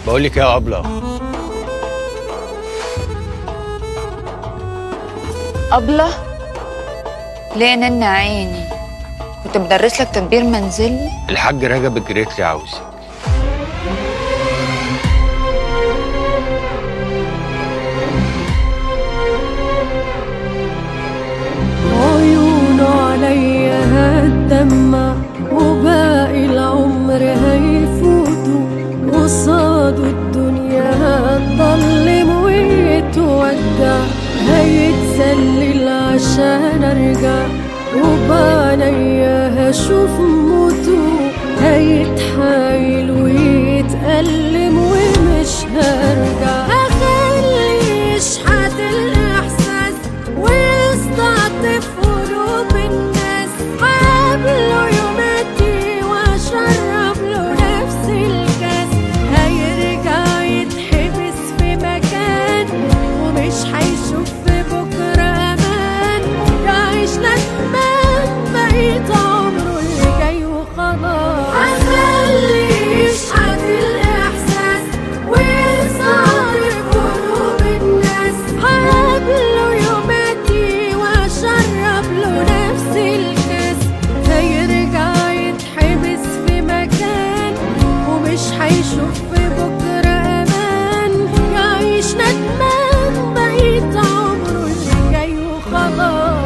بقول لك يا أبلة. أبلة؟ ليه نني عيني؟ كنت بدرس لك تدبير منزلي؟ الحاج رجب جريت لي عاوزك. عيونه عليا هتدمع وباقي العمر هيفوتوا قصاده الدنيا هتضلم ويتودع هيتسلل عشان ارجع وبعنيا هشوف موته هيتحايل ويتألم ومش هرجع هخليه يشحت الإحساس ويستعطف قلوب الناس هقابله يوماتي واشرب له نفس الكاس هيرجع يتحبس في مكان ومش هيشوف في بكرة أمان يعيش ندمان بقيت عمره اللي جاي وخلاص هخليه يشحت الإحساس ويستعطف قلوب الناس هقابله يوماتي واشرب له نفس الكاس هيرجع يتحبس في مكان ومش هيشوف في بكرة أمان يعيش ندمان بقيت عمره اللي جاي وخلاص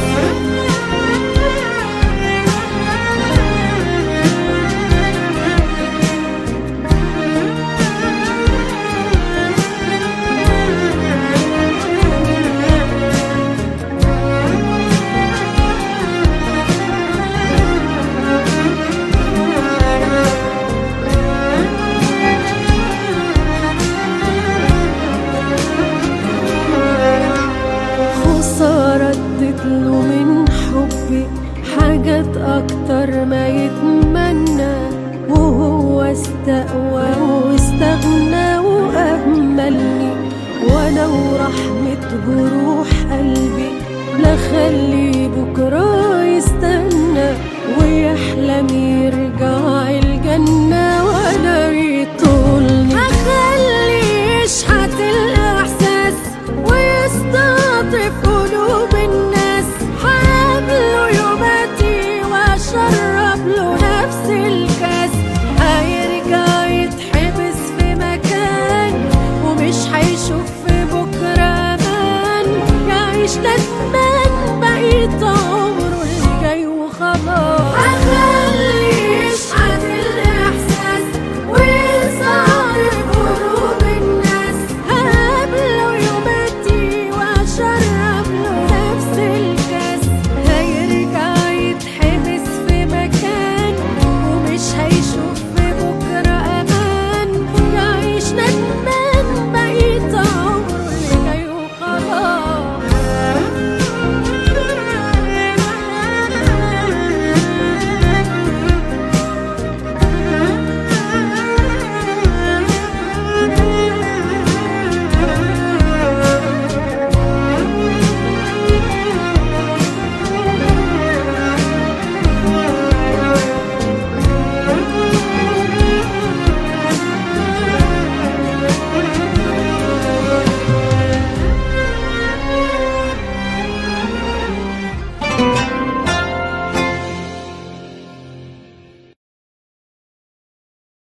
خسارة اديتله من حبي حاجات أكتر ما يتمنى وهو استقوى واستغنى وأهملني وأنا ورحمة جروحي